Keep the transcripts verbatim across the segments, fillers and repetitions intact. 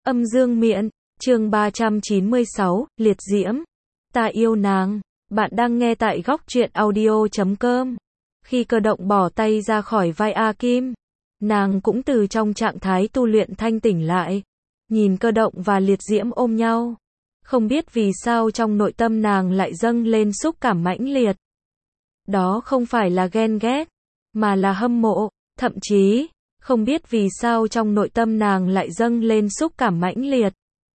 Âm dương miện, chương ba trăm chín mươi sáu, liệt diễm. Ta yêu nàng. Bạn đang nghe tại góc truyện audio chấm com. Khi Cơ Động bỏ tay ra khỏi vai A Kim, nàng cũng từ trong trạng thái tu luyện thanh tỉnh lại. Nhìn Cơ Động và liệt diễm ôm nhau. Không biết vì sao trong nội tâm nàng lại dâng lên xúc cảm mãnh liệt. Đó không phải là ghen ghét, mà là hâm mộ, thậm chí, không biết vì sao trong nội tâm nàng lại dâng lên xúc cảm mãnh liệt.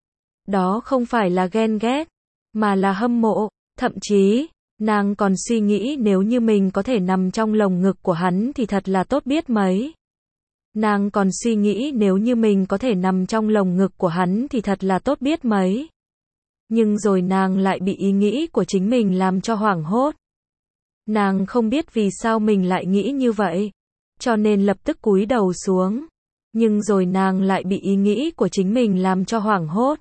Đó không phải là ghen ghét, mà là hâm mộ, thậm chí, nàng còn suy nghĩ nếu như mình có thể nằm trong lồng ngực của hắn thì thật là tốt biết mấy. Nàng còn suy nghĩ nếu như mình có thể nằm trong lồng ngực của hắn thì thật là tốt biết mấy. Nhưng rồi nàng lại bị ý nghĩ của chính mình làm cho hoảng hốt. Nàng không biết vì sao mình lại nghĩ như vậy, cho nên lập tức cúi đầu xuống. Nhưng rồi nàng lại bị ý nghĩ của chính mình làm cho hoảng hốt.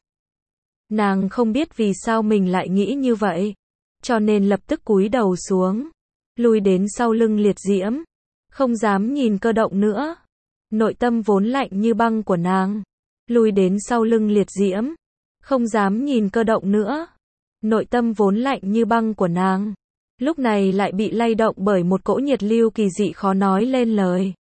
Nàng không biết vì sao mình lại nghĩ như vậy, cho nên lập tức cúi đầu xuống, lùi đến sau lưng liệt diễm, không dám nhìn Cơ Động nữa. Nội tâm vốn lạnh như băng của nàng, lùi đến sau lưng liệt diễm, không dám nhìn Cơ Động nữa. Nội tâm vốn lạnh như băng của nàng, lúc này lại bị lay động bởi một cỗ nhiệt lưu kỳ dị khó nói lên lời.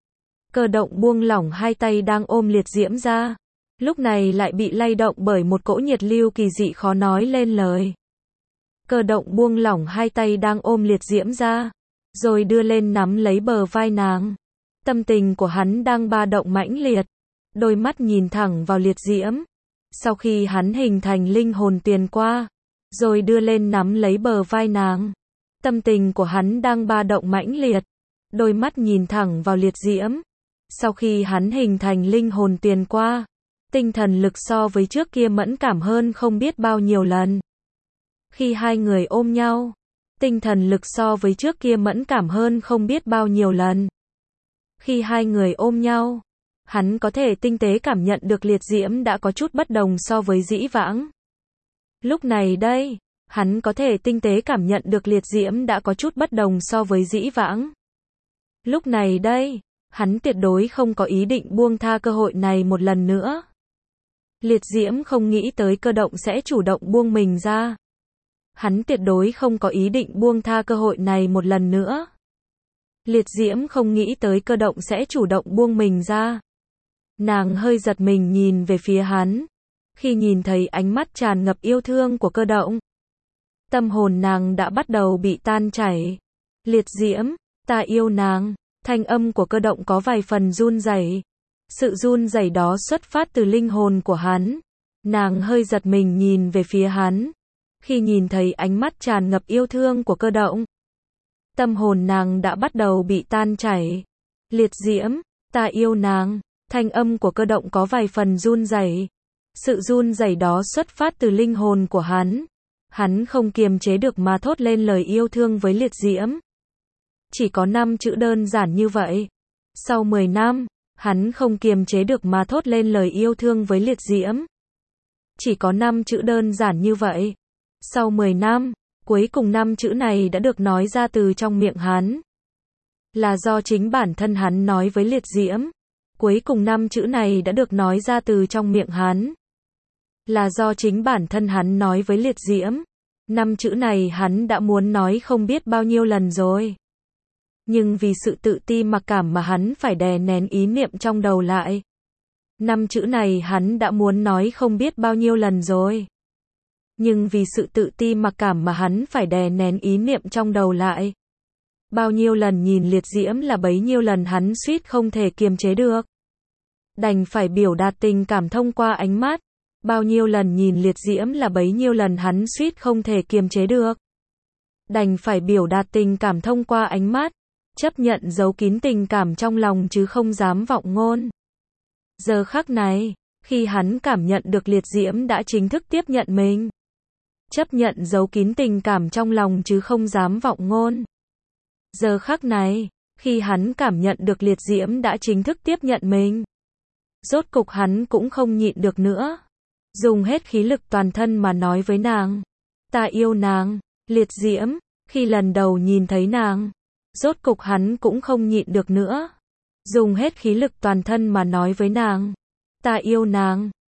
Cơ Động buông lỏng hai tay đang ôm liệt diễm ra, lúc này lại bị lay động bởi một cỗ nhiệt lưu kỳ dị khó nói lên lời. Cơ Động buông lỏng hai tay đang ôm liệt diễm ra, rồi đưa lên nắm lấy bờ vai nàng. Tâm tình của hắn đang ba động mãnh liệt, đôi mắt nhìn thẳng vào liệt diễm. Sau khi hắn hình thành linh hồn tiền qua, rồi đưa lên nắm lấy bờ vai nàng. Tâm tình của hắn đang ba động mãnh liệt, đôi mắt nhìn thẳng vào liệt diễm. Sau khi hắn hình thành linh hồn tiền qua, tinh thần lực so với trước kia mẫn cảm hơn không biết bao nhiêu lần. Khi hai người ôm nhau, tinh thần lực so với trước kia mẫn cảm hơn không biết bao nhiêu lần. Khi hai người ôm nhau, hắn có thể tinh tế cảm nhận được liệt diễm đã có chút bất đồng so với dĩ vãng. Lúc này đây, hắn có thể tinh tế cảm nhận được liệt diễm đã có chút bất đồng so với dĩ vãng. Lúc này đây, hắn tuyệt đối không có ý định buông tha cơ hội này một lần nữa. Liệt diễm không nghĩ tới Cơ Động sẽ chủ động buông mình ra. Hắn tuyệt đối không có ý định buông tha cơ hội này một lần nữa. Liệt diễm không nghĩ tới Cơ Động sẽ chủ động buông mình ra. Nàng hơi giật mình nhìn về phía hắn. Khi nhìn thấy ánh mắt tràn ngập yêu thương của Cơ Động, tâm hồn nàng đã bắt đầu bị tan chảy. Liệt diễm, ta yêu nàng. Thanh âm của Cơ Động có vài phần run rẩy. Sự run rẩy đó xuất phát từ linh hồn của hắn. Nàng hơi giật mình nhìn về phía hắn. Khi nhìn thấy ánh mắt tràn ngập yêu thương của Cơ Động, tâm hồn nàng đã bắt đầu bị tan chảy. Liệt diễm, ta yêu nàng. Thanh âm của Cơ Động có vài phần run rẩy. Sự run rẩy đó xuất phát từ linh hồn của hắn. Hắn không kiềm chế được mà thốt lên lời yêu thương với liệt diễm. Chỉ có năm chữ đơn giản như vậy. Sau mười năm, hắn không kiềm chế được mà thốt lên lời yêu thương với liệt diễm. Chỉ có năm chữ đơn giản như vậy. Sau mười năm, cuối cùng năm chữ này đã được nói ra từ trong miệng hắn. Là do chính bản thân hắn nói với liệt diễm. Cuối cùng năm chữ này đã được nói ra từ trong miệng hắn. Là do chính bản thân hắn nói với liệt diễm. Năm chữ này hắn đã muốn nói không biết bao nhiêu lần rồi. Nhưng vì sự tự ti mặc cảm mà hắn phải đè nén ý niệm trong đầu lại. Năm chữ này hắn đã muốn nói không biết bao nhiêu lần rồi. Nhưng vì sự tự ti mặc cảm mà hắn phải đè nén ý niệm trong đầu lại. Bao nhiêu lần nhìn liệt diễm là bấy nhiêu lần hắn suýt không thể kiềm chế được. Đành phải biểu đạt tình cảm thông qua ánh mắt. Bao nhiêu lần nhìn liệt diễm là bấy nhiêu lần hắn suýt không thể kiềm chế được. Đành phải biểu đạt tình cảm thông qua ánh mắt. Chấp nhận giấu kín tình cảm trong lòng chứ không dám vọng ngôn. Giờ khắc này, khi hắn cảm nhận được liệt diễm đã chính thức tiếp nhận mình. Chấp nhận giấu kín tình cảm trong lòng chứ không dám vọng ngôn. Giờ khắc này, khi hắn cảm nhận được liệt diễm đã chính thức tiếp nhận mình. Rốt cục hắn cũng không nhịn được nữa. Dùng hết khí lực toàn thân mà nói với nàng. Ta yêu nàng. Liệt diễm, khi lần đầu nhìn thấy nàng, rốt cục hắn cũng không nhịn được nữa. Dùng hết khí lực toàn thân mà nói với nàng. Ta yêu nàng.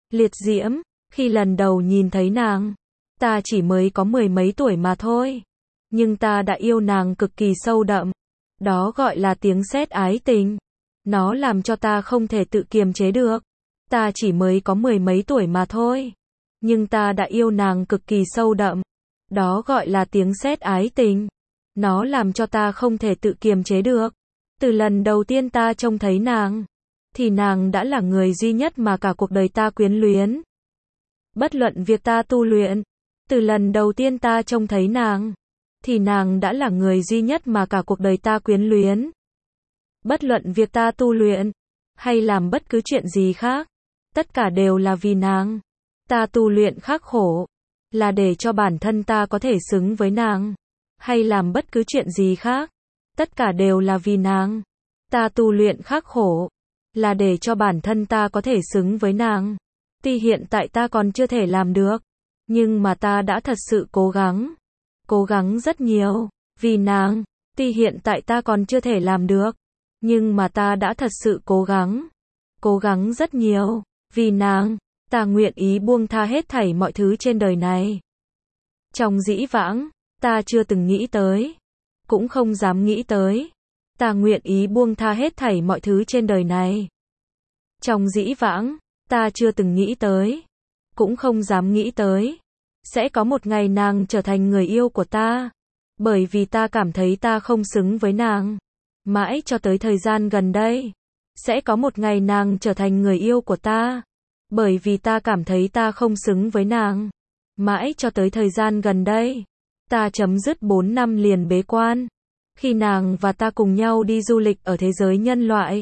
Liệt diễm, khi lần đầu nhìn thấy nàng, ta chỉ mới có mười mấy tuổi mà thôi. Nhưng ta đã yêu nàng cực kỳ sâu đậm. Đó gọi là tiếng sét ái tình. Nó làm cho ta không thể tự kiềm chế được. Ta chỉ mới có mười mấy tuổi mà thôi. Nhưng ta đã yêu nàng cực kỳ sâu đậm. Đó gọi là tiếng sét ái tình. Nó làm cho ta không thể tự kiềm chế được. Từ lần đầu tiên ta trông thấy nàng, thì nàng đã là người duy nhất mà cả cuộc đời ta quyến luyến. Bất luận việc ta tu luyện, từ lần đầu tiên ta trông thấy nàng, thì nàng đã là người duy nhất mà cả cuộc đời ta quyến luyến. Bất luận việc ta tu luyện, hay làm bất cứ chuyện gì khác, tất cả đều là vì nàng. Ta tu luyện khắc khổ, là để cho bản thân ta có thể xứng với nàng. Hay làm bất cứ chuyện gì khác, tất cả đều là vì nàng. Ta tu luyện khắc khổ, là để cho bản thân ta có thể xứng với nàng. Tuy hiện tại ta còn chưa thể làm được, nhưng mà ta đã thật sự cố gắng. Cố gắng rất nhiều, vì nàng. Tuy hiện tại ta còn chưa thể làm được, nhưng mà ta đã thật sự cố gắng. Cố gắng rất nhiều, vì nàng. Ta nguyện ý buông tha hết thảy mọi thứ trên đời này. Trong dĩ vãng, ta chưa từng nghĩ tới, cũng không dám nghĩ tới. Ta nguyện ý buông tha hết thảy mọi thứ trên đời này. Trong dĩ vãng, ta chưa từng nghĩ tới, cũng không dám nghĩ tới. Sẽ có một ngày nàng trở thành người yêu của ta. Bởi vì ta cảm thấy ta không xứng với nàng. Mãi cho tới thời gian gần đây. Sẽ có một ngày nàng trở thành người yêu của ta. Bởi vì ta cảm thấy ta không xứng với nàng. Mãi cho tới thời gian gần đây. Ta chấm dứt bốn năm liền bế quan. Khi nàng và ta cùng nhau đi du lịch ở thế giới nhân loại,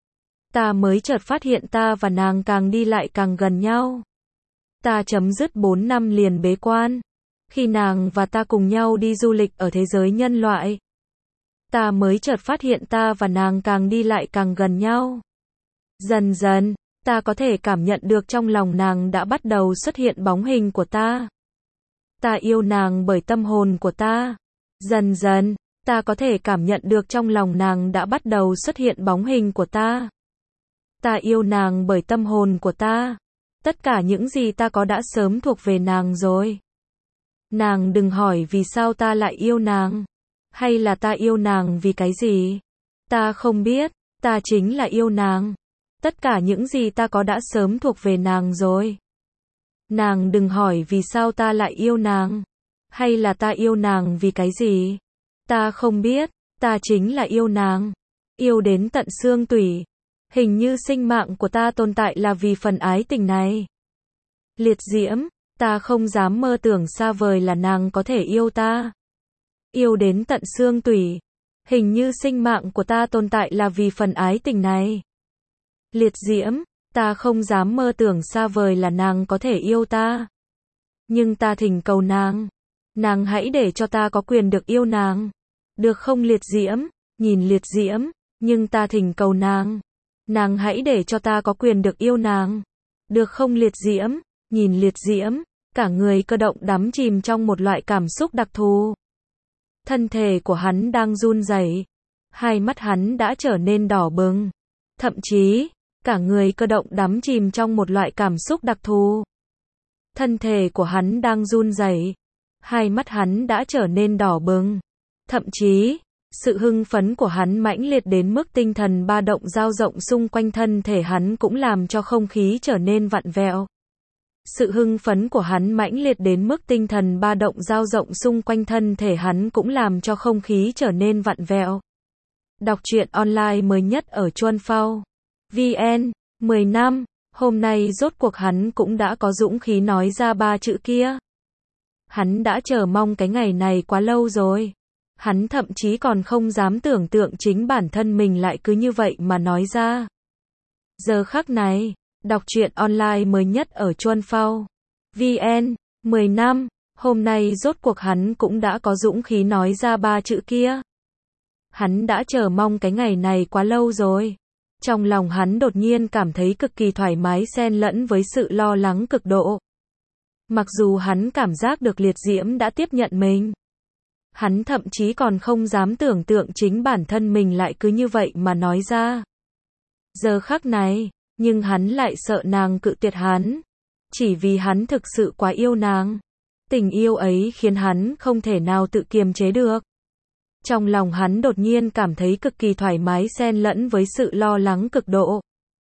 ta mới chợt phát hiện ta và nàng càng đi lại càng gần nhau. Ta chấm dứt bốn năm liền bế quan. Khi nàng và ta cùng nhau đi du lịch ở thế giới nhân loại, ta mới chợt phát hiện ta và nàng càng đi lại càng gần nhau. Dần dần, ta có thể cảm nhận được trong lòng nàng đã bắt đầu xuất hiện bóng hình của ta. Ta yêu nàng bởi tâm hồn của ta. Dần dần, ta có thể cảm nhận được trong lòng nàng đã bắt đầu xuất hiện bóng hình của ta. Ta yêu nàng bởi tâm hồn của ta. Tất cả những gì ta có đã sớm thuộc về nàng rồi. Nàng đừng hỏi vì sao ta lại yêu nàng. Hay là ta yêu nàng vì cái gì. Ta không biết, ta chính là yêu nàng. Tất cả những gì ta có đã sớm thuộc về nàng rồi. Nàng đừng hỏi vì sao ta lại yêu nàng. Hay là ta yêu nàng vì cái gì. Ta không biết, ta chính là yêu nàng. Yêu đến tận xương tủy. Hình như sinh mạng của ta tồn tại là vì phần ái tình này. Liệt diễm, ta không dám mơ tưởng xa vời là nàng có thể yêu ta. Yêu đến tận xương tủy. Hình như sinh mạng của ta tồn tại là vì phần ái tình này. Liệt diễm, ta không dám mơ tưởng xa vời là nàng có thể yêu ta. Nhưng ta thỉnh cầu nàng. Nàng hãy để cho ta có quyền được yêu nàng. Được không liệt diễm, nhìn liệt diễm, nhưng ta thỉnh cầu nàng. Nàng hãy để cho ta có quyền được yêu nàng. Được không liệt diễm, nhìn liệt diễm, cả người cơ động đắm chìm trong một loại cảm xúc đặc thù. Thân thể của hắn đang run rẩy, hai mắt hắn đã trở nên đỏ bừng. Thậm chí, cả người cơ động đắm chìm trong một loại cảm xúc đặc thù. Thân thể của hắn đang run rẩy, hai mắt hắn đã trở nên đỏ bừng. Thậm chí, sự hưng phấn của hắn mãnh liệt đến mức tinh thần ba động dao rộng xung quanh thân thể hắn cũng làm cho không khí trở nên vặn vẹo. Sự hưng phấn của hắn mãnh liệt đến mức tinh thần ba động dao rộng xung quanh thân thể hắn cũng làm cho không khí trở nên vặn vẹo. Đọc truyện online mới nhất ở Chuan Phao vê en, mười năm, hôm nay rốt cuộc hắn cũng đã có dũng khí nói ra ba chữ kia. Hắn đã chờ mong cái ngày này quá lâu rồi. Hắn thậm chí còn không dám tưởng tượng chính bản thân mình lại cứ như vậy mà nói ra. Giờ khắc này, đọc truyện online mới nhất ở Chuan Phao vê en, mười năm, hôm nay rốt cuộc hắn cũng đã có dũng khí nói ra ba chữ kia. Hắn đã chờ mong cái ngày này quá lâu rồi. Trong lòng hắn đột nhiên cảm thấy cực kỳ thoải mái xen lẫn với sự lo lắng cực độ. Mặc dù hắn cảm giác được liệt diễm đã tiếp nhận mình. Hắn thậm chí còn không dám tưởng tượng chính bản thân mình lại cứ như vậy mà nói ra. Giờ khắc này, nhưng hắn lại sợ nàng cự tuyệt hắn. chỉ vì hắn thực sự quá yêu nàng. Tình yêu ấy khiến hắn không thể nào tự kiềm chế được. Trong lòng hắn đột nhiên cảm thấy cực kỳ thoải mái xen lẫn với sự lo lắng cực độ.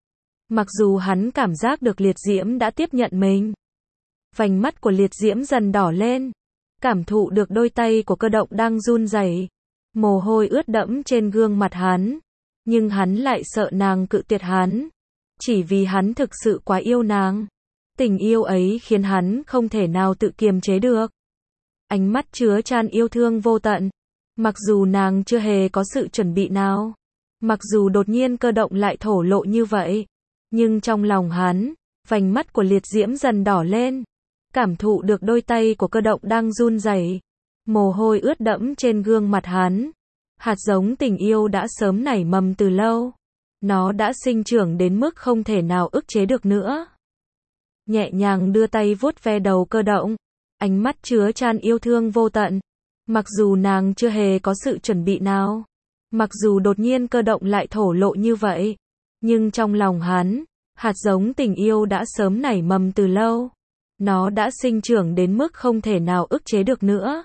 Mặc dù hắn cảm giác được liệt diễm đã tiếp nhận mình. Vành mắt của liệt diễm dần đỏ lên. Cảm thụ được đôi tay của cơ động đang run rẩy. Mồ hôi ướt đẫm trên gương mặt hắn. Nhưng hắn lại sợ nàng cự tuyệt hắn. Chỉ vì hắn thực sự quá yêu nàng. Tình yêu ấy khiến hắn không thể nào tự kiềm chế được. Ánh mắt chứa chan yêu thương vô tận. Mặc dù nàng chưa hề có sự chuẩn bị nào. Mặc dù đột nhiên cơ động lại thổ lộ như vậy. Nhưng trong lòng hắn, vành mắt của liệt diễm dần đỏ lên. Cảm thụ được đôi tay của cơ động đang run rẩy. Mồ hôi ướt đẫm trên gương mặt hắn. Hạt giống tình yêu đã sớm nảy mầm từ lâu. Nó đã sinh trưởng đến mức không thể nào ức chế được nữa. Nhẹ nhàng đưa tay vuốt ve đầu cơ động. Ánh mắt chứa chan yêu thương vô tận. Mặc dù nàng chưa hề có sự chuẩn bị nào. Mặc dù đột nhiên cơ động lại thổ lộ như vậy. Nhưng trong lòng hắn, hạt giống tình yêu đã sớm nảy mầm từ lâu. Nó đã sinh trưởng đến mức không thể nào ức chế được nữa.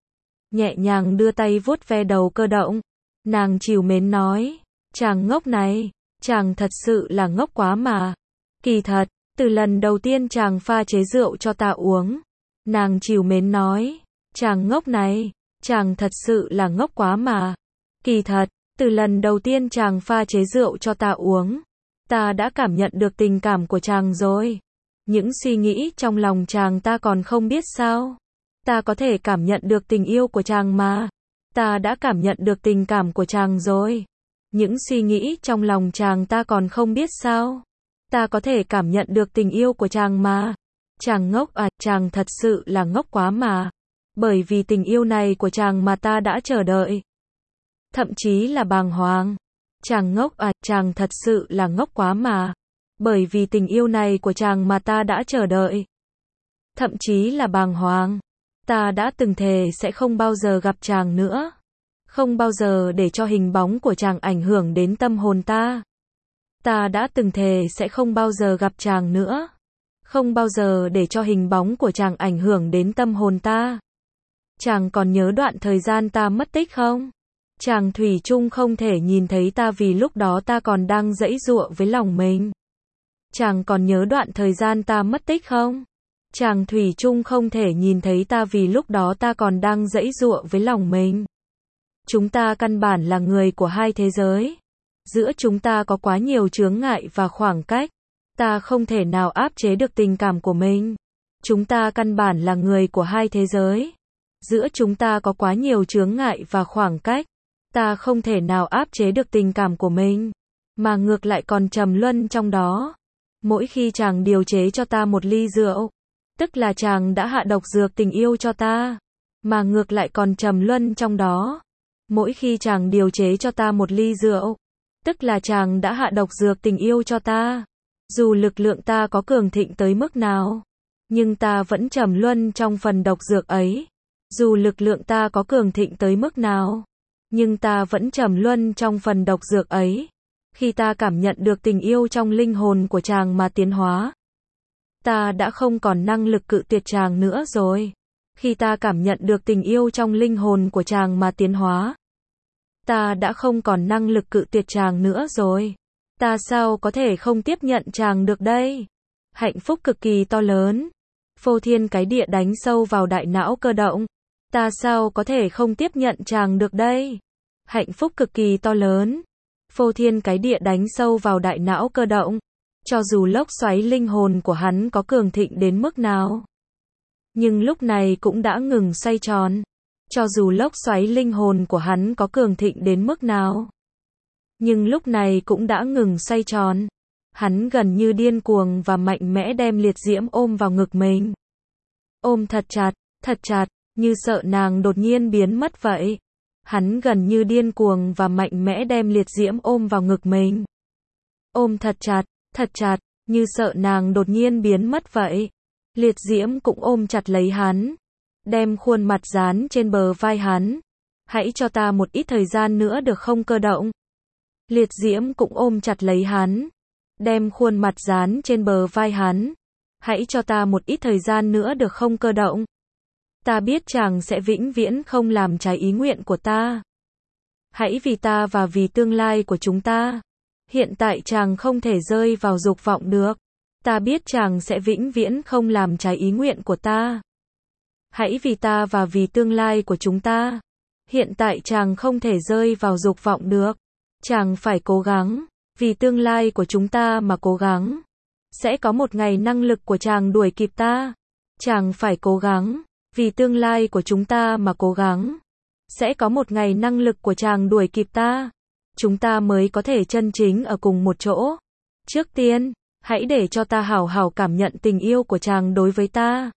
Nhẹ nhàng đưa tay vuốt ve đầu cơ động. Nàng trìu mến nói. Chàng ngốc này, chàng thật sự là ngốc quá mà. Kỳ thật, từ lần đầu tiên chàng pha chế rượu cho ta uống. Nàng trìu mến nói. Chàng ngốc này, chàng thật sự là ngốc quá mà. Kỳ thật, từ lần đầu tiên chàng pha chế rượu cho ta uống. Ta đã cảm nhận được tình cảm của chàng rồi. Những suy nghĩ trong lòng chàng ta còn không biết sao. Ta có thể cảm nhận được tình yêu của chàng mà. Ta đã cảm nhận được tình cảm của chàng rồi. Những suy nghĩ trong lòng chàng ta còn không biết sao. Ta có thể cảm nhận được tình yêu của chàng mà. Chàng ngốc à, chàng thật sự là ngốc quá mà. Bởi vì tình yêu này của chàng mà ta đã chờ đợi. Thậm chí là bàng hoàng. Chàng ngốc à, chàng thật sự là ngốc quá mà. Bởi vì tình yêu này của chàng mà ta đã chờ đợi. Thậm chí là bàng hoàng. Ta đã từng thề sẽ không bao giờ gặp chàng nữa. Không bao giờ để cho hình bóng của chàng ảnh hưởng đến tâm hồn ta. Ta đã từng thề sẽ không bao giờ gặp chàng nữa. Không bao giờ để cho hình bóng của chàng ảnh hưởng đến tâm hồn ta. Chàng còn nhớ đoạn thời gian ta mất tích không? Chàng thủy chung không thể nhìn thấy ta vì lúc đó ta còn đang giãy giụa với lòng mình. Chàng còn nhớ đoạn thời gian ta mất tích không? Chàng thủy chung không thể nhìn thấy ta vì lúc đó ta còn đang giãy giụa với lòng mình. Chúng ta căn bản là người của hai thế giới. Giữa chúng ta có quá nhiều chướng ngại và khoảng cách. Ta không thể nào áp chế được tình cảm của mình. Chúng ta căn bản là người của hai thế giới. Giữa chúng ta có quá nhiều chướng ngại và khoảng cách. Ta không thể nào áp chế được tình cảm của mình. Mà ngược lại còn trầm luân trong đó. Mỗi khi chàng điều chế cho ta một ly rượu. Tức là chàng đã hạ độc dược tình yêu cho ta. Mà ngược lại còn trầm luân trong đó. Mỗi khi chàng điều chế cho ta một ly rượu. Tức là chàng đã hạ độc dược tình yêu cho ta. Dù lực lượng ta có cường thịnh tới mức nào. Nhưng ta vẫn trầm luân trong phần độc dược ấy. Dù lực lượng ta có cường thịnh tới mức nào. Nhưng ta vẫn trầm luân trong phần độc dược ấy. Khi ta cảm nhận được tình yêu trong linh hồn của chàng mà tiến hóa. Ta đã không còn năng lực cự tuyệt chàng nữa rồi. Khi ta cảm nhận được tình yêu trong linh hồn của chàng mà tiến hóa. Ta đã không còn năng lực cự tuyệt chàng nữa rồi. Ta sao có thể không tiếp nhận chàng được đây? Hạnh phúc cực kỳ to lớn. Phô thiên cái địa đánh sâu vào đại não cơ động. Ta sao có thể không tiếp nhận chàng được đây? Hạnh phúc cực kỳ to lớn. Phô thiên cái địa đánh sâu vào đại não cơ động. Cho dù lốc xoáy linh hồn của hắn có cường thịnh đến mức nào. Nhưng lúc này cũng đã ngừng xoay tròn. Cho dù lốc xoáy linh hồn của hắn có cường thịnh đến mức nào. Nhưng lúc này cũng đã ngừng xoay tròn. Hắn gần như điên cuồng và mạnh mẽ đem liệt diễm ôm vào ngực mình. Ôm thật chặt, thật chặt, như sợ nàng đột nhiên biến mất vậy. Hắn gần như điên cuồng và mạnh mẽ đem liệt diễm ôm vào ngực mình. Ôm thật chặt, thật chặt, như sợ nàng đột nhiên biến mất vậy. Liệt diễm cũng ôm chặt lấy hắn. Đem khuôn mặt dán trên bờ vai hắn. Hãy cho ta một ít thời gian nữa được không cơ động? Liệt diễm cũng ôm chặt lấy hắn. Đem khuôn mặt dán trên bờ vai hắn. Hãy cho ta một ít thời gian nữa được không Cơ Động? Ta biết chàng sẽ vĩnh viễn không làm trái ý nguyện của ta. Hãy vì ta và vì tương lai của chúng ta. Hiện tại chàng không thể rơi vào dục vọng được. Ta biết chàng sẽ vĩnh viễn không làm trái ý nguyện của ta. Hãy vì ta và vì tương lai của chúng ta. Hiện tại chàng không thể rơi vào dục vọng được. Chàng phải cố gắng, vì tương lai của chúng ta mà cố gắng. Sẽ có một ngày năng lực của chàng đuổi kịp ta. Chàng phải cố gắng, vì tương lai của chúng ta mà cố gắng. Sẽ có một ngày năng lực của chàng đuổi kịp ta. Chúng ta mới có thể chân chính ở cùng một chỗ. Trước tiên, hãy để cho ta hảo hảo cảm nhận tình yêu của chàng đối với ta.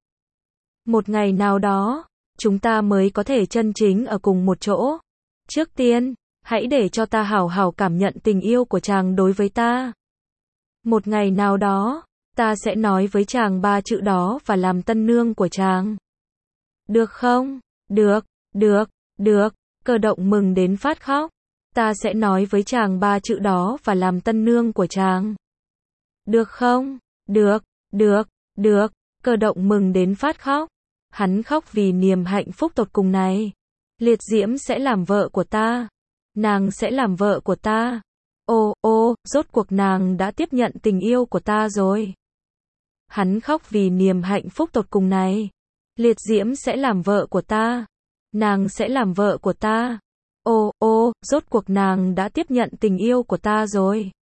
Một ngày nào đó, chúng ta mới có thể chân chính ở cùng một chỗ. Trước tiên, hãy để cho ta hảo hảo cảm nhận tình yêu của chàng đối với ta. Một ngày nào đó, ta sẽ nói với chàng ba chữ đó và làm tân nương của chàng. Được không? Được, được, được. Cơ Động mừng đến phát khóc. Ta sẽ nói với chàng ba chữ đó và làm tân nương của chàng. Được không? Được, được, được. Cơ Động mừng đến phát khóc. Hắn khóc vì niềm hạnh phúc tột cùng này. Liệt Diễm sẽ làm vợ của ta. Nàng sẽ làm vợ của ta. Ô, ô, rốt cuộc nàng đã tiếp nhận tình yêu của ta rồi. Hắn khóc vì niềm hạnh phúc tột cùng này. Liệt Diễm sẽ làm vợ của ta. Nàng sẽ làm vợ của ta. Ô, ô, rốt cuộc nàng đã tiếp nhận tình yêu của ta rồi.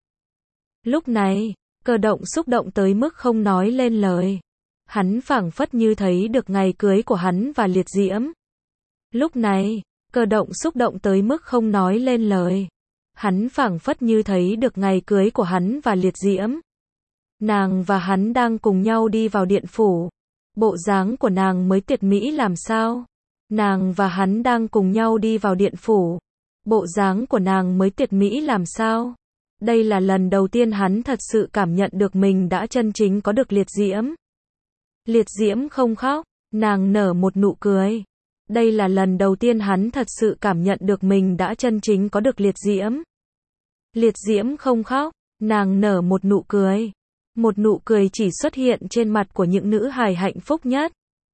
Lúc này, Cơ Động xúc động tới mức không nói lên lời. Hắn phảng phất như thấy được ngày cưới của hắn và Liệt Diễm. Lúc này, Cơ Động xúc động tới mức không nói lên lời. Hắn phảng phất như thấy được ngày cưới của hắn và Liệt Diễm. Nàng và hắn đang cùng nhau đi vào điện phủ. Bộ dáng của nàng mới tuyệt mỹ làm sao? Nàng và hắn đang cùng nhau đi vào điện phủ. Bộ dáng của nàng mới tuyệt mỹ làm sao? Đây là lần đầu tiên hắn thật sự cảm nhận được mình đã chân chính có được Liệt Diễm. Liệt Diễm không khóc, nàng nở một nụ cười. Đây là lần đầu tiên hắn thật sự cảm nhận được mình đã chân chính có được Liệt Diễm. Liệt Diễm không khóc, nàng nở một nụ cười. Một nụ cười chỉ xuất hiện trên mặt của những nữ hài hạnh phúc nhất.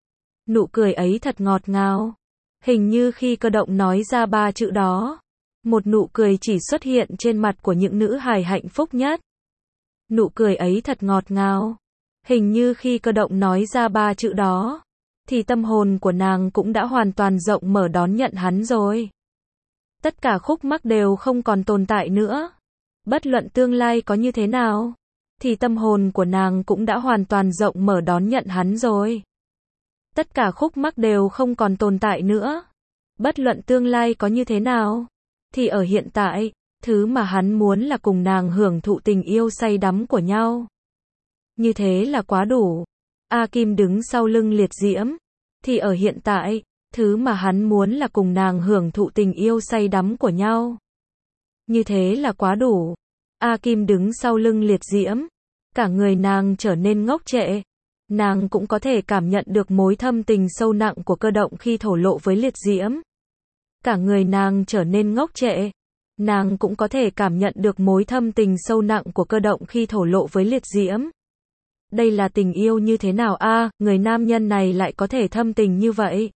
Nụ cười ấy thật ngọt ngào. Hình như khi Cơ Động nói ra ba chữ đó, một nụ cười chỉ xuất hiện trên mặt của những nữ hài hạnh phúc nhất. Nụ cười ấy thật ngọt ngào. Hình như khi Cơ Động nói ra ba chữ đó, thì tâm hồn của nàng cũng đã hoàn toàn rộng mở đón nhận hắn rồi. Tất cả khúc mắc đều không còn tồn tại nữa. Bất luận tương lai có như thế nào, thì tâm hồn của nàng cũng đã hoàn toàn rộng mở đón nhận hắn rồi. Tất cả khúc mắc đều không còn tồn tại nữa. Bất luận tương lai có như thế nào, thì ở hiện tại, thứ mà hắn muốn là cùng nàng hưởng thụ tình yêu say đắm của nhau. Như thế là quá đủ. A Kim đứng sau lưng Liệt Diễm. Thì ở hiện tại, thứ mà hắn muốn là cùng nàng hưởng thụ tình yêu say đắm của nhau. Như thế là quá đủ. A Kim đứng sau lưng Liệt Diễm. Cả người nàng trở nên ngốc trệ. Nàng cũng có thể cảm nhận được mối thâm tình sâu nặng của Cơ Động khi thổ lộ với Liệt Diễm. Cả người nàng trở nên ngốc trệ. Nàng cũng có thể cảm nhận được mối thâm tình sâu nặng của Cơ Động khi thổ lộ với Liệt Diễm. Đây là tình yêu như thế nào a, à, người nam nhân này lại có thể thâm tình như vậy.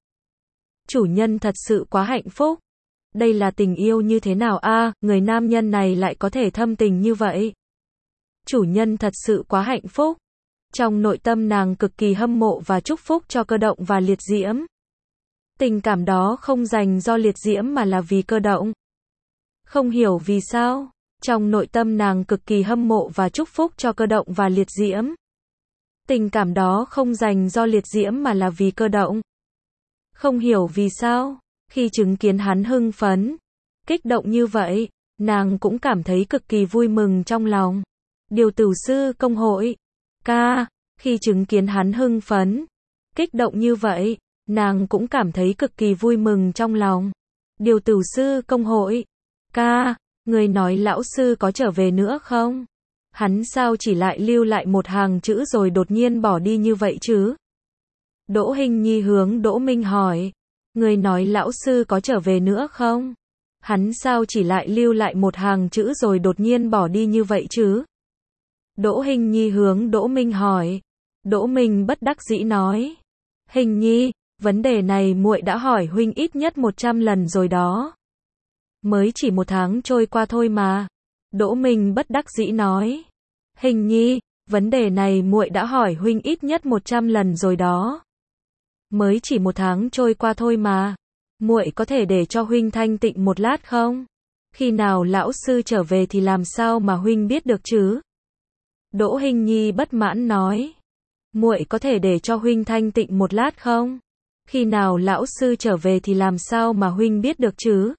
Chủ nhân thật sự quá hạnh phúc. Đây là tình yêu như thế nào a, à, người nam nhân này lại có thể thâm tình như vậy. Chủ nhân thật sự quá hạnh phúc. Trong nội tâm nàng cực kỳ hâm mộ và chúc phúc cho Cơ Động và Liệt Diễm. Tình cảm đó không dành do Liệt Diễm mà là vì Cơ Động. Không hiểu vì sao, trong nội tâm nàng cực kỳ hâm mộ và chúc phúc cho Cơ Động và Liệt Diễm. Tình cảm đó không dành do Liệt Diễm mà là vì Cơ Động. Không hiểu vì sao, khi chứng kiến hắn hưng phấn, kích động như vậy, nàng cũng cảm thấy cực kỳ vui mừng trong lòng. Điều tử sư công hội. Ca, khi chứng kiến hắn hưng phấn, kích động như vậy, nàng cũng cảm thấy cực kỳ vui mừng trong lòng. Điều tử sư công hội. Ca, người nói lão sư có trở về nữa không? Hắn sao chỉ lại lưu lại một hàng chữ rồi đột nhiên bỏ đi như vậy chứ? Đỗ Hinh Nhi hướng Đỗ Minh hỏi. Người nói lão sư có trở về nữa không? Hắn sao chỉ lại lưu lại một hàng chữ rồi đột nhiên bỏ đi như vậy chứ? Đỗ Hinh Nhi hướng Đỗ Minh hỏi. Đỗ Minh bất đắc dĩ nói. Hình nhi, vấn đề này muội đã hỏi huynh ít nhất một trăm lần rồi đó. Mới chỉ một tháng trôi qua thôi mà. Đỗ Minh bất đắc dĩ nói. Hình nhi, vấn đề này muội đã hỏi huynh ít nhất một trăm lần rồi đó. Mới chỉ một tháng trôi qua thôi mà. Muội có thể để cho huynh thanh tịnh một lát không? Khi nào lão sư trở về thì làm sao mà huynh biết được chứ? Đỗ Hình Nhi bất mãn nói. Muội có thể để cho huynh thanh tịnh một lát không? Khi nào lão sư trở về thì làm sao mà huynh biết được chứ?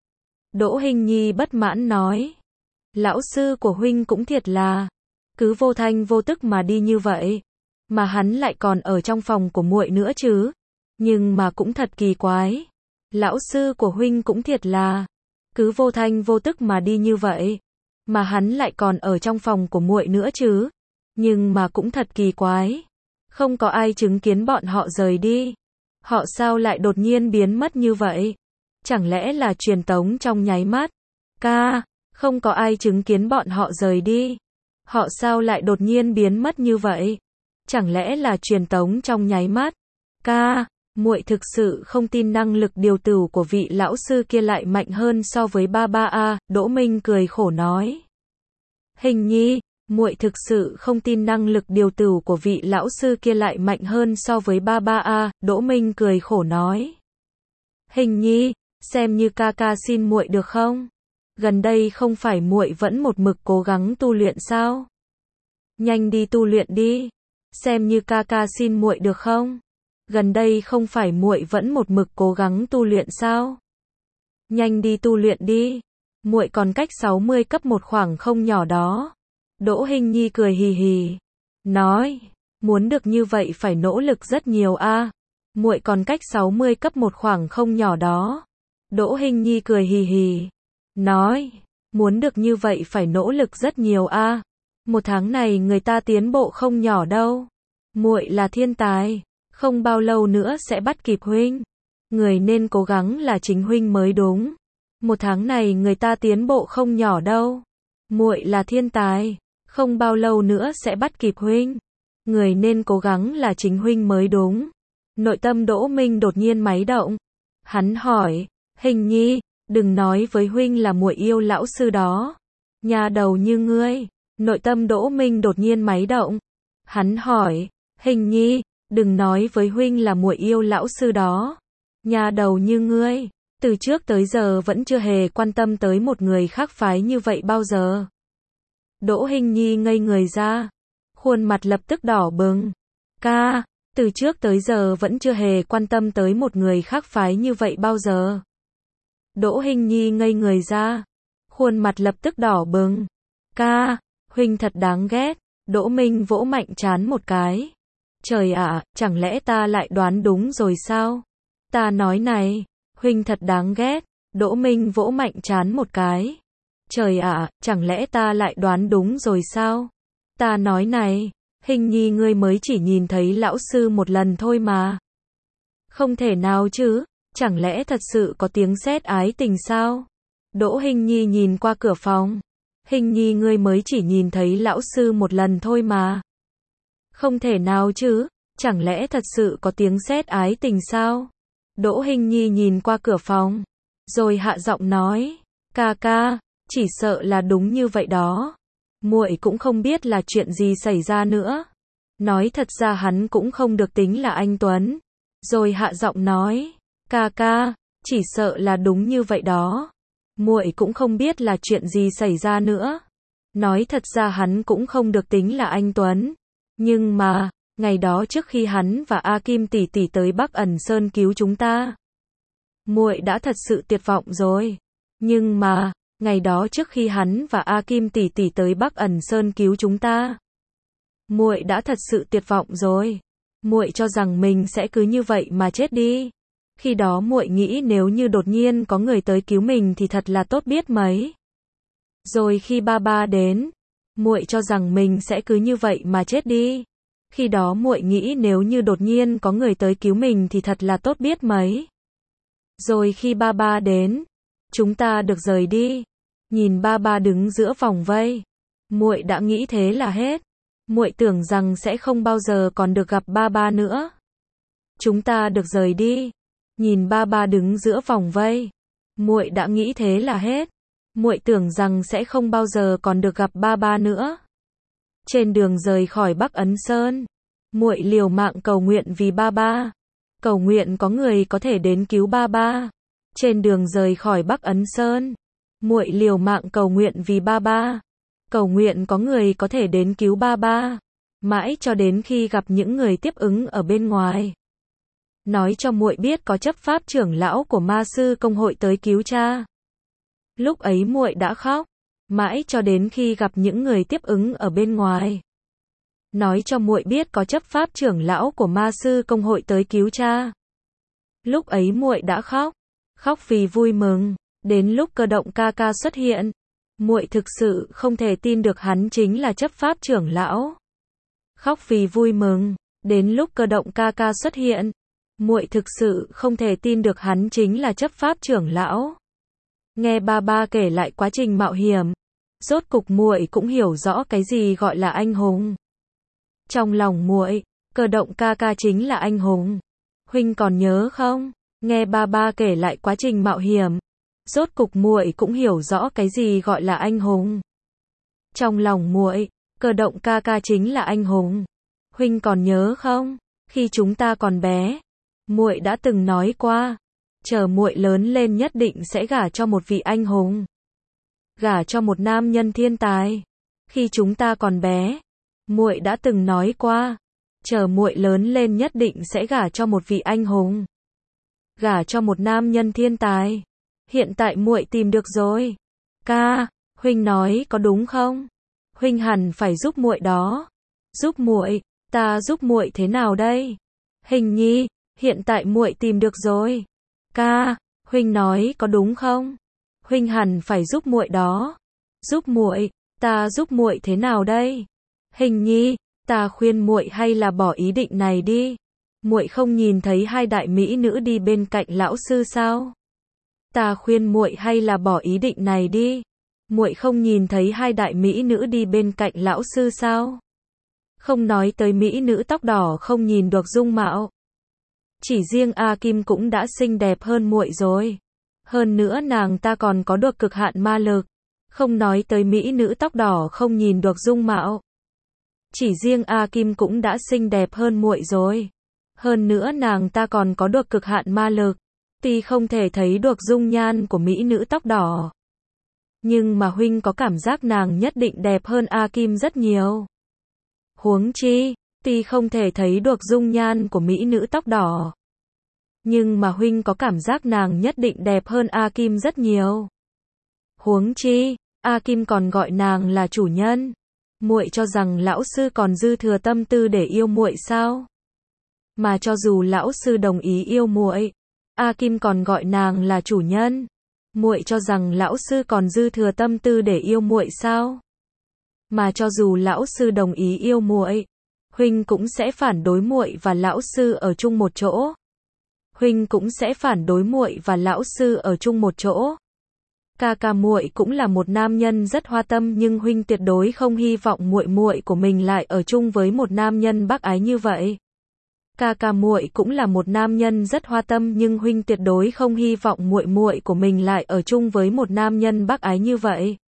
Đỗ Hình Nhi bất mãn nói. Lão sư của huynh cũng thiệt là, cứ vô thanh vô tức mà đi như vậy, mà hắn lại còn ở trong phòng của muội nữa chứ. Nhưng mà cũng thật kỳ quái. Lão sư của huynh cũng thiệt là, cứ vô thanh vô tức mà đi như vậy, mà hắn lại còn ở trong phòng của muội nữa chứ. Nhưng mà cũng thật kỳ quái. Không có ai chứng kiến bọn họ rời đi. Họ sao lại đột nhiên biến mất như vậy? Chẳng lẽ là truyền tống trong nháy mắt? Ca, không có ai chứng kiến bọn họ rời đi. Họ sao lại đột nhiên biến mất như vậy? Chẳng lẽ là truyền tống trong nháy mắt? Ca, muội thực sự không tin năng lực điều tử của vị lão sư kia lại mạnh hơn so với ba ba a. Đỗ Minh cười khổ nói. Hình nhi, muội thực sự không tin năng lực điều tử của vị lão sư kia lại mạnh hơn so với ba ba a. Đỗ Minh cười khổ nói. Hình nhi, xem như ca ca xin muội được không? Gần đây không phải muội vẫn một mực cố gắng tu luyện sao? Nhanh đi tu luyện đi. Xem như ca ca xin muội được không? Gần đây không phải muội vẫn một mực cố gắng tu luyện sao? Nhanh đi tu luyện đi. Muội còn cách sáu mươi cấp một khoảng không nhỏ đó. Đỗ Hình Nhi cười hì hì. Nói, muốn được như vậy phải nỗ lực rất nhiều a. Muội còn cách sáu mươi cấp một khoảng không nhỏ đó. Đỗ Hình Nhi cười hì hì. Nói, muốn được như vậy phải nỗ lực rất nhiều a. Một tháng này người ta tiến bộ không nhỏ đâu. Muội là thiên tài, không bao lâu nữa sẽ bắt kịp huynh. Người nên cố gắng là chính huynh mới đúng. Một tháng này người ta tiến bộ không nhỏ đâu. Muội là thiên tài, không bao lâu nữa sẽ bắt kịp huynh. Người nên cố gắng là chính huynh mới đúng. Nội tâm Đỗ Minh đột nhiên máy động. Hắn hỏi, Hình Nhi, đừng nói với huynh là muội yêu lão sư đó. Nhà đầu như ngươi. Nội tâm Đỗ Minh đột nhiên máy động. Hắn hỏi, Hình Nhi, đừng nói với huynh là muội yêu lão sư đó. Nhà đầu như ngươi, từ trước tới giờ vẫn chưa hề quan tâm tới một người khác phái như vậy bao giờ. Đỗ Hình Nhi ngây người ra, khuôn mặt lập tức đỏ bừng. Ca, từ trước tới giờ vẫn chưa hề quan tâm tới một người khác phái như vậy bao giờ. Đỗ Hình Nhi ngây người ra, khuôn mặt lập tức đỏ bừng. Ca, huynh thật đáng ghét. Đỗ Minh vỗ mạnh trán một cái. Trời ạ, chẳng lẽ ta lại đoán đúng rồi sao? Ta nói này, huynh thật đáng ghét. Đỗ Minh vỗ mạnh trán một cái. Trời ạ, chẳng lẽ ta lại đoán đúng rồi sao? Ta nói này, Hình Nhi ngươi mới chỉ nhìn thấy lão sư một lần thôi mà. Không thể nào chứ, chẳng lẽ thật sự có tiếng sét ái tình sao? Đỗ Hình Nhi nhìn qua cửa phòng. Hình Nhi ngươi mới chỉ nhìn thấy lão sư một lần thôi mà. Không thể nào chứ, chẳng lẽ thật sự có tiếng sét ái tình sao? Đỗ Hình Nhi nhìn qua cửa phòng, rồi hạ giọng nói, ca ca, chỉ sợ là đúng như vậy đó. Muội cũng không biết là chuyện gì xảy ra nữa. Nói thật ra hắn cũng không được tính là anh Tuấn. Rồi hạ giọng nói, ca ca, chỉ sợ là đúng như vậy đó. Muội cũng không biết là chuyện gì xảy ra nữa. Nói thật ra hắn cũng không được tính là anh Tuấn. Nhưng mà, ngày đó trước khi hắn và A Kim tỷ tỷ tới Bắc Ẩn Sơn cứu chúng ta, muội đã thật sự tuyệt vọng rồi. Nhưng mà, ngày đó trước khi hắn và A Kim tỷ tỷ tới Bắc Ẩn Sơn cứu chúng ta, muội đã thật sự tuyệt vọng rồi. Muội cho rằng mình sẽ cứ như vậy mà chết đi. Khi đó muội nghĩ nếu như đột nhiên có người tới cứu mình thì thật là tốt biết mấy. Rồi khi ba ba đến, muội cho rằng mình sẽ cứ như vậy mà chết đi. Khi đó muội nghĩ nếu như đột nhiên có người tới cứu mình thì thật là tốt biết mấy. Rồi khi ba ba đến, chúng ta được rời đi. Nhìn ba ba đứng giữa vòng vây, muội đã nghĩ thế là hết. Muội tưởng rằng sẽ không bao giờ còn được gặp ba ba nữa. Chúng ta được rời đi. Nhìn ba ba đứng giữa vòng vây. Muội đã nghĩ thế là hết. Muội tưởng rằng sẽ không bao giờ còn được gặp ba ba nữa. Trên đường rời khỏi Bắc Ấn Sơn, muội liều mạng cầu nguyện vì ba ba. Cầu nguyện có người có thể đến cứu ba ba. Trên đường rời khỏi Bắc Ấn Sơn, muội liều mạng cầu nguyện vì ba ba. Cầu nguyện có người có thể đến cứu ba ba. Mãi cho đến khi gặp những người tiếp ứng ở bên ngoài. Nói cho muội biết có chấp pháp trưởng lão của ma sư công hội tới cứu cha. Lúc ấy muội đã khóc. Mãi cho đến khi gặp những người tiếp ứng ở bên ngoài. Nói cho muội biết có chấp pháp trưởng lão của ma sư công hội tới cứu cha. Lúc ấy muội đã khóc. Khóc vì vui mừng. Đến lúc cơ động ca ca xuất hiện. Muội thực sự không thể tin được hắn chính là chấp pháp trưởng lão. Khóc vì vui mừng. Đến lúc cơ động ca ca xuất hiện. Muội thực sự không thể tin được hắn chính là chấp pháp trưởng lão. Nghe ba ba kể lại quá trình mạo hiểm, rốt cục muội cũng hiểu rõ cái gì gọi là anh hùng. Trong lòng muội, cơ động ca ca chính là anh hùng. Huynh còn nhớ không? Nghe ba ba kể lại quá trình mạo hiểm, rốt cục muội cũng hiểu rõ cái gì gọi là anh hùng. Trong lòng muội, cơ động ca ca chính là anh hùng. Huynh còn nhớ không? Khi chúng ta còn bé, muội đã từng nói qua, chờ muội lớn lên nhất định sẽ gả cho một vị anh hùng. Gả cho một nam nhân thiên tài. Khi chúng ta còn bé, muội đã từng nói qua, chờ muội lớn lên nhất định sẽ gả cho một vị anh hùng. Gả cho một nam nhân thiên tài. Hiện tại muội tìm được rồi. Ca, huynh nói có đúng không? Huynh hẳn phải giúp muội đó. Giúp muội, ta giúp muội thế nào đây? Hình nhi, hiện tại muội tìm được rồi. Ca, huynh nói có đúng không? Huynh hẳn phải giúp muội đó. Giúp muội, ta giúp muội thế nào đây? Hình nhi, ta khuyên muội hay là bỏ ý định này đi. Muội không nhìn thấy hai đại mỹ nữ đi bên cạnh lão sư sao? Ta khuyên muội hay là bỏ ý định này đi. Muội không nhìn thấy hai đại mỹ nữ đi bên cạnh lão sư sao? Không nói tới mỹ nữ tóc đỏ không nhìn được dung mạo. Chỉ riêng A Kim cũng đã xinh đẹp hơn muội rồi. Hơn nữa nàng ta còn có được cực hạn ma lực. Không nói tới mỹ nữ tóc đỏ không nhìn được dung mạo. Chỉ riêng A Kim cũng đã xinh đẹp hơn muội rồi. Hơn nữa nàng ta còn có được cực hạn ma lực. Tuy không thể thấy được dung nhan của mỹ nữ tóc đỏ. Nhưng mà huynh có cảm giác nàng nhất định đẹp hơn A Kim rất nhiều. Huống chi, tuy không thể thấy được dung nhan của mỹ nữ tóc đỏ. Nhưng mà huynh có cảm giác nàng nhất định đẹp hơn A Kim rất nhiều. Huống chi, A Kim còn gọi nàng là chủ nhân. Muội cho rằng lão sư còn dư thừa tâm tư để yêu muội sao? Mà cho dù lão sư đồng ý yêu muội, A Kim còn gọi nàng là chủ nhân. Muội cho rằng lão sư còn dư thừa tâm tư để yêu muội sao? Mà cho dù lão sư đồng ý yêu muội, huynh cũng sẽ phản đối muội và lão sư ở chung một chỗ. Huynh cũng sẽ phản đối muội và lão sư ở chung một chỗ. Ca ca muội cũng là một nam nhân rất hoa tâm nhưng huynh tuyệt đối không hy vọng muội muội của mình lại ở chung với một nam nhân bác ái như vậy. Ca ca muội cũng là một nam nhân rất hoa tâm nhưng huynh tuyệt đối không hy vọng muội muội của mình lại ở chung với một nam nhân bác ái như vậy.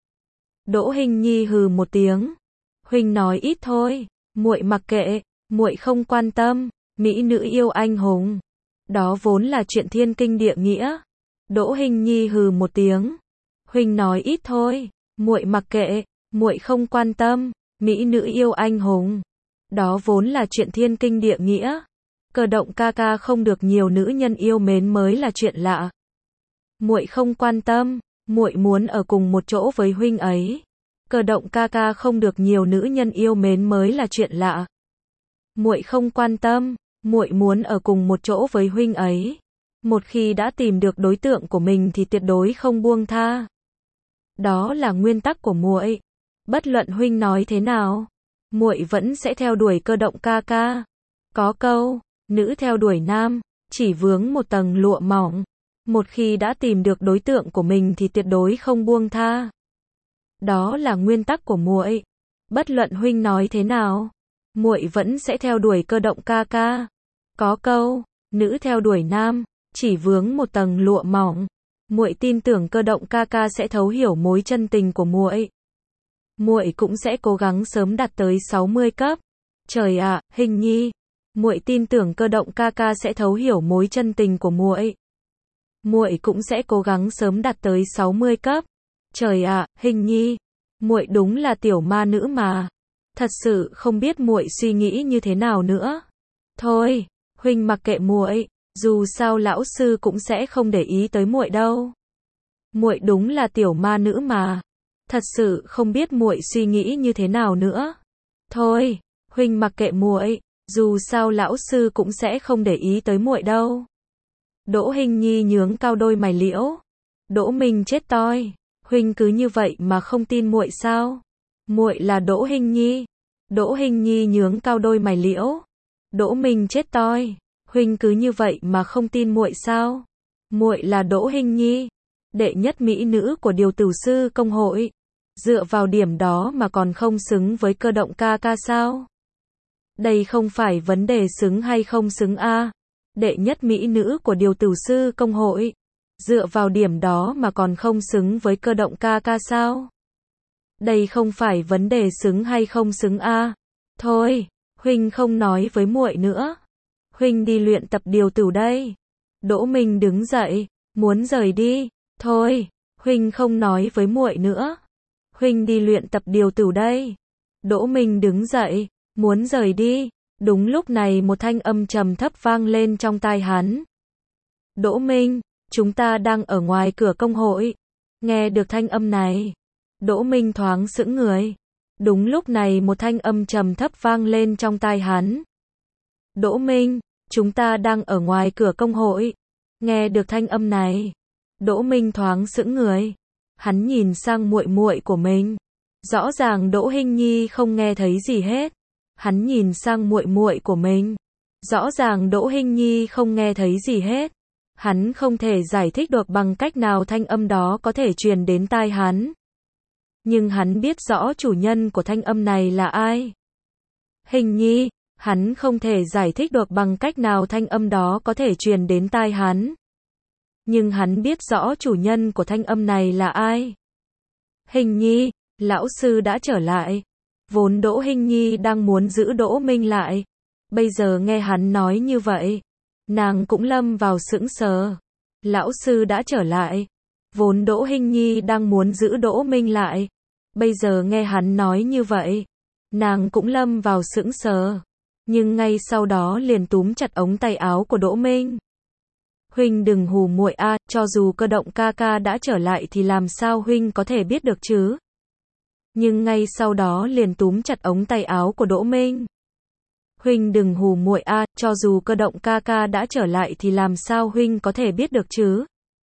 Đỗ Hinh Nhi hừ một tiếng. Huynh nói ít thôi, muội mặc kệ, muội không quan tâm. Mỹ nữ yêu anh hùng, đó vốn là chuyện thiên kinh địa nghĩa. Đỗ Hinh Nhi hừ một tiếng. Huynh nói ít thôi, muội mặc kệ, muội không quan tâm. Mỹ nữ yêu anh hùng, đó vốn là chuyện thiên kinh địa nghĩa. Cơ động ca ca không được nhiều nữ nhân yêu mến mới là chuyện lạ. Muội không quan tâm, muội muốn ở cùng một chỗ với huynh ấy. Cơ động ca ca không được nhiều nữ nhân yêu mến mới là chuyện lạ. Muội không quan tâm, muội muốn ở cùng một chỗ với huynh ấy. Một khi đã tìm được đối tượng của mình thì tuyệt đối không buông tha. Đó là nguyên tắc của muội. Bất luận huynh nói thế nào, muội vẫn sẽ theo đuổi cơ động ca ca. Có câu, nữ theo đuổi nam, chỉ vướng một tầng lụa mỏng. Một khi đã tìm được đối tượng của mình thì tuyệt đối không buông tha. Đó là nguyên tắc của muội. Bất luận huynh nói thế nào, muội vẫn sẽ theo đuổi Cơ Động ca ca. Có câu, nữ theo đuổi nam, chỉ vướng một tầng lụa mỏng. Muội tin tưởng Cơ Động ca ca sẽ thấu hiểu mối chân tình của muội. Muội cũng sẽ cố gắng sớm đạt tới sáu mươi cấp. Trời ạ, Hình Nhi, muội tin tưởng Cơ Động ca ca sẽ thấu hiểu mối chân tình của muội. Muội cũng sẽ cố gắng sớm đạt tới sáu mươi cấp. Trời ạ, Hình Nhi, muội đúng là tiểu ma nữ mà. Thật sự không biết muội suy nghĩ như thế nào nữa. Thôi, huynh mặc kệ muội, dù sao lão sư cũng sẽ không để ý tới muội đâu. Muội đúng là tiểu ma nữ mà. Thật sự không biết muội suy nghĩ như thế nào nữa. Thôi, huynh mặc kệ muội, dù sao lão sư cũng sẽ không để ý tới muội đâu. Đỗ Hình Nhi nhướng cao đôi mày liễu. Đỗ Minh chết toi, huynh cứ như vậy mà không tin muội sao? Muội là Đỗ Hình Nhi. Đỗ Hình Nhi nhướng cao đôi mày liễu. Đỗ Minh chết toi, huynh cứ như vậy mà không tin muội sao? Muội là Đỗ Hình Nhi, đệ nhất mỹ nữ của điều tử sư công hội. Dựa vào điểm đó mà còn không xứng với Cơ Động ca ca sao? Đây không phải vấn đề xứng hay không xứng a. Đệ nhất mỹ nữ của điều tử sư công hội. Dựa vào điểm đó mà còn không xứng với Cơ Động ca ca sao? Đây không phải vấn đề xứng hay không xứng a. Thôi, huynh không nói với muội nữa. Huynh đi luyện tập điều tử đây. Đỗ Minh đứng dậy, muốn rời đi. Thôi, huynh không nói với muội nữa. Huynh đi luyện tập điều tử đây. Đỗ Minh đứng dậy, muốn rời đi. Đúng lúc này một thanh âm trầm thấp vang lên trong tai hắn. Đỗ Minh, chúng ta đang ở ngoài cửa công hội. Nghe được thanh âm này, Đỗ Minh thoáng sững người. Đúng lúc này một thanh âm trầm thấp vang lên trong tai hắn. Đỗ Minh, chúng ta đang ở ngoài cửa công hội. Nghe được thanh âm này, Đỗ Minh thoáng sững người. Hắn nhìn sang muội muội của mình. Rõ ràng Đỗ Hình Nhi không nghe thấy gì hết. Hắn nhìn sang muội muội của mình. Rõ ràng Đỗ Hình Nhi không nghe thấy gì hết. Hắn không thể giải thích được bằng cách nào thanh âm đó có thể truyền đến tai hắn. Nhưng hắn biết rõ chủ nhân của thanh âm này là ai. Hình Nhi, hắn không thể giải thích được bằng cách nào thanh âm đó có thể truyền đến tai hắn. Nhưng hắn biết rõ chủ nhân của thanh âm này là ai. Hình Nhi, lão sư đã trở lại. Vốn Đỗ Hình Nhi đang muốn giữ Đỗ Minh lại. Bây giờ nghe hắn nói như vậy, nàng cũng lâm vào sững sờ. Lão sư đã trở lại. Vốn Đỗ Hình Nhi đang muốn giữ Đỗ Minh lại. Bây giờ nghe hắn nói như vậy, nàng cũng lâm vào sững sờ. Nhưng ngay sau đó liền túm chặt ống tay áo của Đỗ Minh. Huynh đừng hù muội a, cho dù Cơ Động ca ca đã trở lại thì làm sao huynh có thể biết được chứ? Nhưng ngay sau đó liền túm chặt ống tay áo của Đỗ Minh. Huynh đừng hù muội a, cho dù Cơ Động ca ca đã trở lại thì làm sao huynh có thể biết được chứ?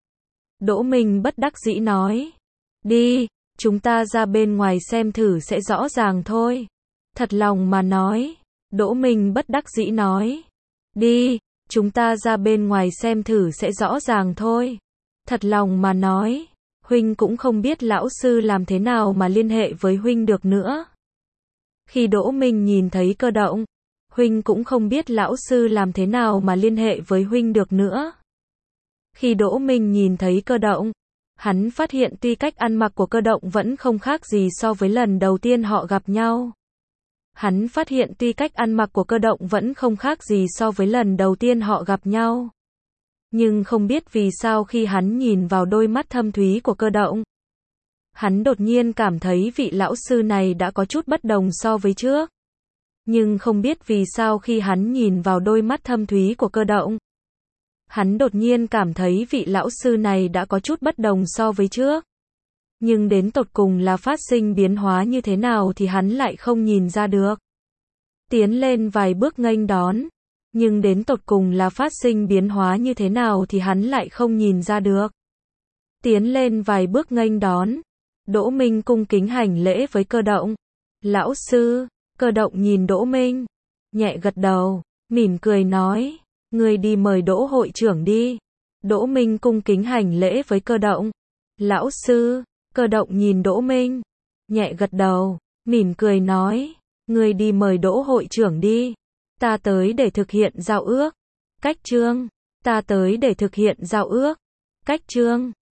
Đỗ Minh bất đắc dĩ nói. Đi, chúng ta ra bên ngoài xem thử sẽ rõ ràng thôi. Thật lòng mà nói. Đỗ Minh bất đắc dĩ nói. Đi, chúng ta ra bên ngoài xem thử sẽ rõ ràng thôi. Thật lòng mà nói. Huynh cũng không biết lão sư làm thế nào mà liên hệ với huynh được nữa. Khi Đỗ Minh nhìn thấy Cơ Động, huynh cũng không biết lão sư làm thế nào mà liên hệ với huynh được nữa. Khi Đỗ Minh nhìn thấy Cơ Động, hắn phát hiện tuy cách ăn mặc của Cơ Động vẫn không khác gì so với lần đầu tiên họ gặp nhau. Hắn phát hiện tuy cách ăn mặc của Cơ Động vẫn không khác gì so với lần đầu tiên họ gặp nhau. Nhưng không biết vì sao khi hắn nhìn vào đôi mắt thâm thúy của Cơ Động, hắn đột nhiên cảm thấy vị lão sư này đã có chút bất đồng so với trước. Nhưng không biết vì sao khi hắn nhìn vào đôi mắt thâm thúy của Cơ Động, hắn đột nhiên cảm thấy vị lão sư này đã có chút bất đồng so với trước. Nhưng đến tột cùng là phát sinh biến hóa như thế nào thì hắn lại không nhìn ra được. Tiến lên vài bước nghênh đón. Nhưng đến tột cùng là phát sinh biến hóa như thế nào thì hắn lại không nhìn ra được. Tiến lên vài bước nghênh đón. Đỗ Minh cung kính hành lễ với Cơ Động. Lão sư, Cơ Động nhìn Đỗ Minh, nhẹ gật đầu, mỉm cười nói, người đi mời Đỗ hội trưởng đi. Đỗ Minh cung kính hành lễ với Cơ Động. Lão sư, Cơ Động nhìn Đỗ Minh, nhẹ gật đầu, Mỉm cười nói, ngươi đi mời Đỗ hội trưởng đi. Ta tới để thực hiện giao ước. Cách chương. Ta tới để thực hiện giao ước. Cách chương.